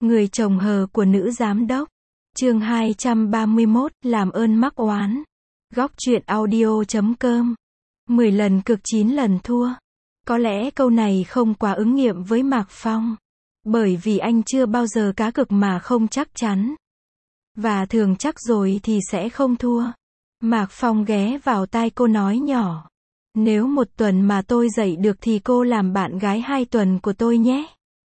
Người chồng hờ của nữ giám đốc. Chương 231, làm ơn mắc oán. Góc truyện audio.com. 10 lần cược 9 lần thua. Có lẽ câu này không quá ứng nghiệm với Mạc Phong. Bởi vì anh chưa bao giờ cá cược mà không chắc chắn. Và thường chắc rồi thì sẽ không thua. Mạc Phong ghé vào tai cô nói nhỏ. Nếu 1 tuần mà tôi dậy được thì cô làm bạn gái 2 tuần của tôi nhé.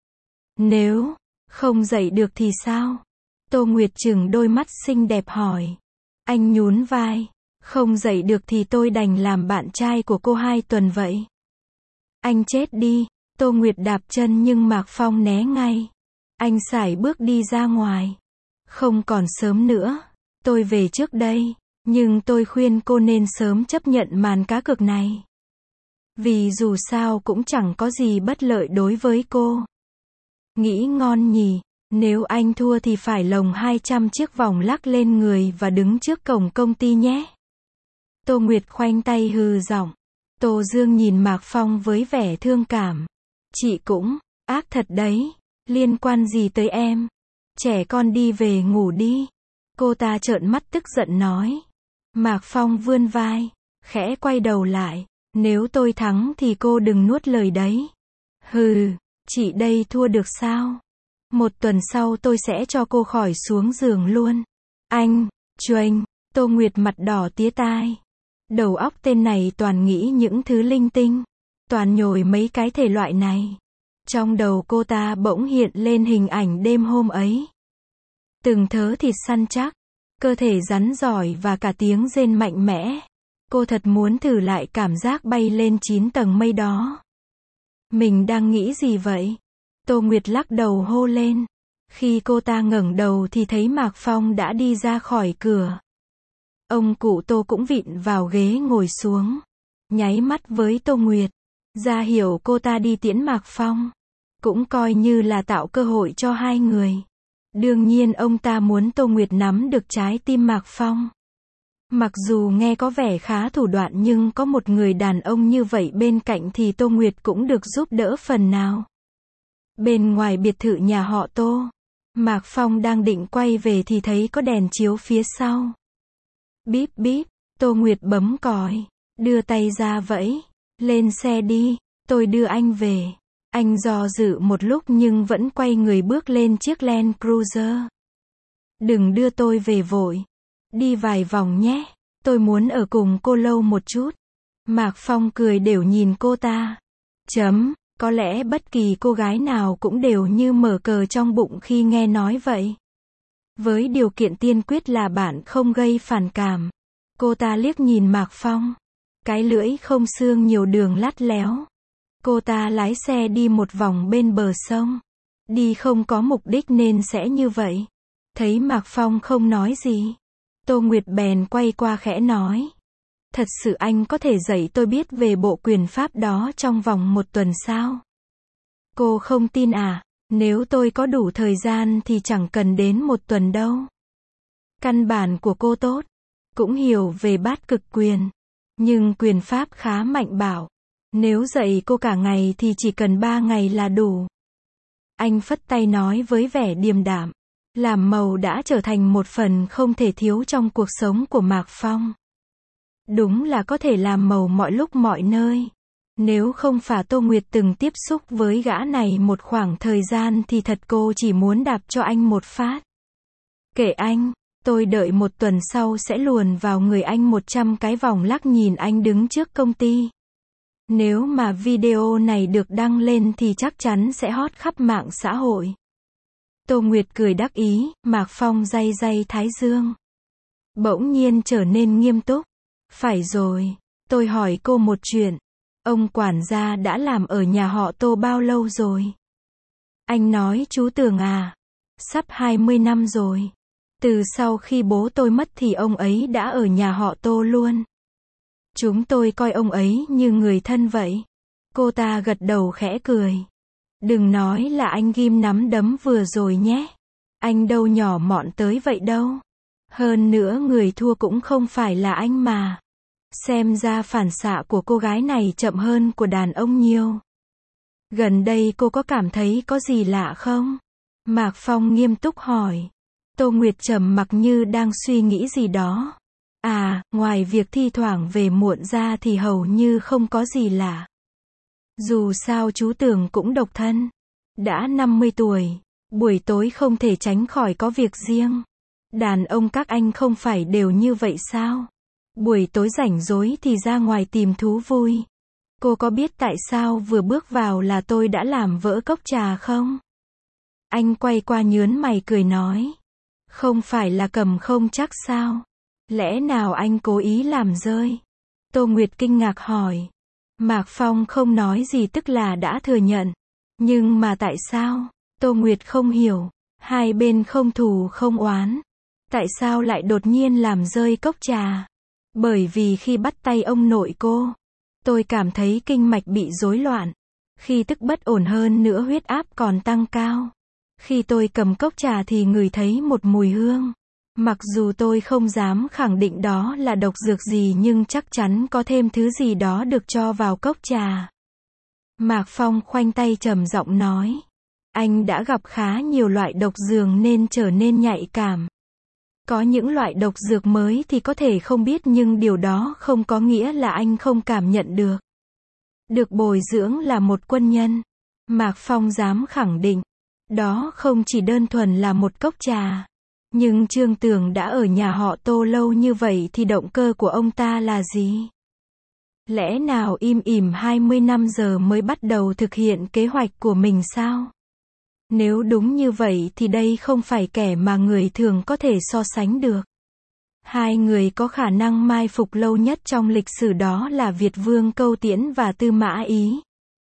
Nếu không dậy được thì sao? Tô Nguyệt trừng đôi mắt xinh đẹp hỏi. Anh nhún vai. Không dậy được thì tôi đành làm bạn trai của cô 2 tuần vậy. Anh chết đi. Tô Nguyệt đạp chân nhưng Mạc Phong né ngay. Anh sải bước đi ra ngoài. Không còn sớm nữa. Tôi về trước đây. Nhưng tôi khuyên cô nên sớm chấp nhận màn cá cược này. Vì dù sao cũng chẳng có gì bất lợi đối với cô. Nghĩ ngon nhỉ, nếu anh thua thì phải lồng 200 chiếc vòng lắc lên người và đứng trước cổng công ty nhé. Tô Nguyệt khoanh tay hừ giọng. Tô Dương nhìn Mạc Phong với vẻ thương cảm. Chị cũng ác thật đấy, liên quan gì tới em? Trẻ con đi về ngủ đi. Cô ta trợn mắt tức giận nói. Mạc Phong vươn vai, khẽ quay đầu lại. Nếu tôi thắng thì cô đừng nuốt lời đấy. Hừ, chị đây thua được sao? 1 tuần sau tôi sẽ cho cô khỏi xuống giường luôn. Anh, Chuênh, Tô Nguyệt mặt đỏ tía tai. Đầu óc tên này toàn nghĩ những thứ linh tinh. Toàn nhồi mấy cái thể loại này. Trong đầu cô ta bỗng hiện lên hình ảnh đêm hôm ấy. Từng thớ thịt săn chắc. Cơ thể rắn giỏi và cả tiếng rên mạnh mẽ. Cô thật muốn thử lại cảm giác bay lên 9 tầng mây đó. Mình đang nghĩ gì vậy? Tô Nguyệt lắc đầu hô lên. Khi cô ta ngẩng đầu thì thấy Mạc Phong đã đi ra khỏi cửa. Ông cụ Tô cũng vịn vào ghế ngồi xuống. Nháy mắt với Tô Nguyệt. Ra hiểu cô ta đi tiễn Mạc Phong. Cũng coi như là tạo cơ hội cho hai người. Đương nhiên ông ta muốn Tô Nguyệt nắm được trái tim Mạc Phong. Mặc dù nghe có vẻ khá thủ đoạn nhưng có một người đàn ông như vậy bên cạnh thì Tô Nguyệt cũng được giúp đỡ phần nào. Bên ngoài biệt thự nhà họ Tô, Mạc Phong đang định quay về thì thấy có đèn chiếu phía sau. Bíp bíp, Tô Nguyệt bấm còi, đưa tay ra vẫy, lên xe đi, tôi đưa anh về. Anh do dự một lúc nhưng vẫn quay người bước lên chiếc Land Cruiser. Đừng đưa tôi về vội. Đi vài vòng nhé, tôi muốn ở cùng cô lâu một chút. Mạc Phong cười đểu nhìn cô ta. Có lẽ bất kỳ cô gái nào cũng đều như mở cờ trong bụng khi nghe nói vậy. Với điều kiện tiên quyết là bạn không gây phản cảm. Cô ta liếc nhìn Mạc Phong. Cái lưỡi không xương nhiều đường lắt léo. Cô ta lái xe đi một vòng bên bờ sông. Đi không có mục đích nên sẽ như vậy. Thấy Mạc Phong không nói gì. Tô Nguyệt bèn quay qua khẽ nói. Thật sự anh có thể dạy tôi biết về bộ quyền pháp đó trong vòng 1 tuần sao? Cô không tin à? Nếu tôi có đủ thời gian thì chẳng cần đến 1 tuần đâu. Căn bản của cô tốt. Cũng hiểu về bát cực quyền. Nhưng quyền pháp khá mạnh bạo. Nếu dạy cô cả ngày thì chỉ cần 3 ngày là đủ. Anh phất tay nói với vẻ điềm đạm. Làm màu đã trở thành một phần không thể thiếu trong cuộc sống của Mạc Phong. Đúng là có thể làm màu mọi lúc mọi nơi. Nếu không phải Tô Nguyệt từng tiếp xúc với gã này một khoảng thời gian thì thật cô chỉ muốn đạp cho anh một phát. Kệ anh, tôi đợi 1 tuần sau sẽ luồn vào người anh 100 cái vòng lắc nhìn anh đứng trước công ty. Nếu mà video này được đăng lên thì chắc chắn sẽ hot khắp mạng xã hội. Tô Nguyệt cười đắc ý, Mạc Phong day day thái dương. Bỗng nhiên trở nên nghiêm túc. Phải rồi, tôi hỏi cô một chuyện. Ông quản gia đã làm ở nhà họ Tô bao lâu rồi? Anh nói chú Tường à? Sắp 20 năm rồi. Từ sau khi bố tôi mất thì ông ấy đã ở nhà họ Tô luôn. Chúng tôi coi ông ấy như người thân vậy. Cô ta gật đầu khẽ cười. Đừng nói là anh ghim nắm đấm vừa rồi nhé. Anh đâu nhỏ mọn tới vậy đâu. Hơn nữa người thua cũng không phải là anh mà. Xem ra phản xạ của cô gái này chậm hơn của đàn ông nhiều. Gần đây cô có cảm thấy có gì lạ không? Mạc Phong nghiêm túc hỏi. Tô Nguyệt trầm mặc như đang suy nghĩ gì đó. À, ngoài việc thi thoảng về muộn ra thì hầu như không có gì lạ. Dù sao chú Tường cũng độc thân. Đã 50 tuổi. Buổi tối không thể tránh khỏi có việc riêng. Đàn ông các anh không phải đều như vậy sao? Buổi tối rảnh rỗi thì ra ngoài tìm thú vui. Cô có biết tại sao vừa bước vào là tôi đã làm vỡ cốc trà không? Anh quay qua nhớn mày cười nói. Không phải là cầm không chắc sao? Lẽ nào anh cố ý làm rơi? Tô Nguyệt kinh ngạc hỏi. Mạc Phong không nói gì tức là đã thừa nhận. Nhưng mà tại sao? Tô Nguyệt không hiểu. Hai bên không thù không oán. Tại sao lại đột nhiên làm rơi cốc trà? Bởi vì khi bắt tay ông nội cô, tôi cảm thấy kinh mạch bị rối loạn. Khi tức bất ổn hơn nữa huyết áp còn tăng cao. Khi tôi cầm cốc trà thì ngửi thấy một mùi hương. Mặc dù tôi không dám khẳng định đó là độc dược gì nhưng chắc chắn có thêm thứ gì đó được cho vào cốc trà. Mạc Phong khoanh tay trầm giọng nói. Anh đã gặp khá nhiều loại độc dược nên trở nên nhạy cảm. Có những loại độc dược mới thì có thể không biết nhưng điều đó không có nghĩa là anh không cảm nhận được. Được bồi dưỡng là một quân nhân. Mạc Phong dám khẳng định. Đó không chỉ đơn thuần là một cốc trà. Nhưng Trương Tường đã ở nhà họ Tô lâu như vậy thì động cơ của ông ta là gì? Lẽ nào im ỉm 20 năm giờ mới bắt đầu thực hiện kế hoạch của mình sao? Nếu đúng như vậy thì đây không phải kẻ mà người thường có thể so sánh được. Hai người có khả năng mai phục lâu nhất trong lịch sử đó là Việt Vương Câu Tiễn và Tư Mã Ý.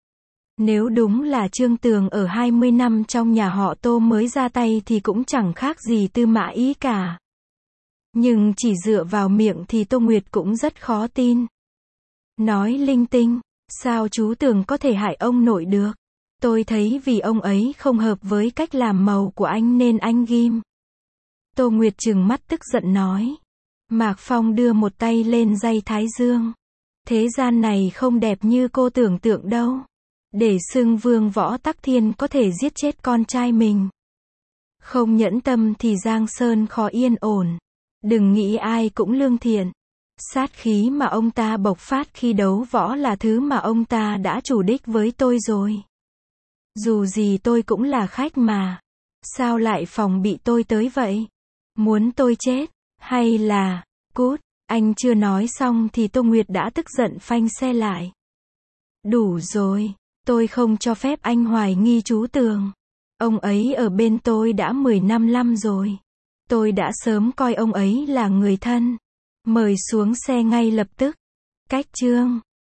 Nếu đúng là Trương Tường ở 20 năm trong nhà họ Tô mới ra tay thì cũng chẳng khác gì Tư Mã Ý cả. Nhưng chỉ dựa vào miệng thì Tô Nguyệt cũng rất khó tin. Nói linh tinh, sao chú Tường có thể hại ông nội được? Tôi thấy vì ông ấy không hợp với cách làm màu của anh nên anh ghim. Tô Nguyệt trừng mắt tức giận nói. Mạc Phong đưa một tay lên dây thái dương. Thế gian này không đẹp như cô tưởng tượng đâu. Để xưng Vương Võ Tắc Thiên có thể giết chết con trai mình. Không nhẫn tâm thì Giang Sơn khó yên ổn. Đừng nghĩ ai cũng lương thiện. Sát khí mà ông ta bộc phát khi đấu võ là thứ mà ông ta đã chủ đích với tôi rồi. Dù gì tôi cũng là khách mà. Sao lại phòng bị tôi tới vậy? Muốn tôi chết? Hay là... Cút, anh chưa nói xong thì Tô Nguyệt đã tức giận phanh xe lại. Đủ rồi, tôi không cho phép anh hoài nghi chú Tường. Ông ấy ở bên tôi đã 10 năm rồi. Tôi đã sớm coi ông ấy là người thân. Mời xuống xe ngay lập tức. Cách chương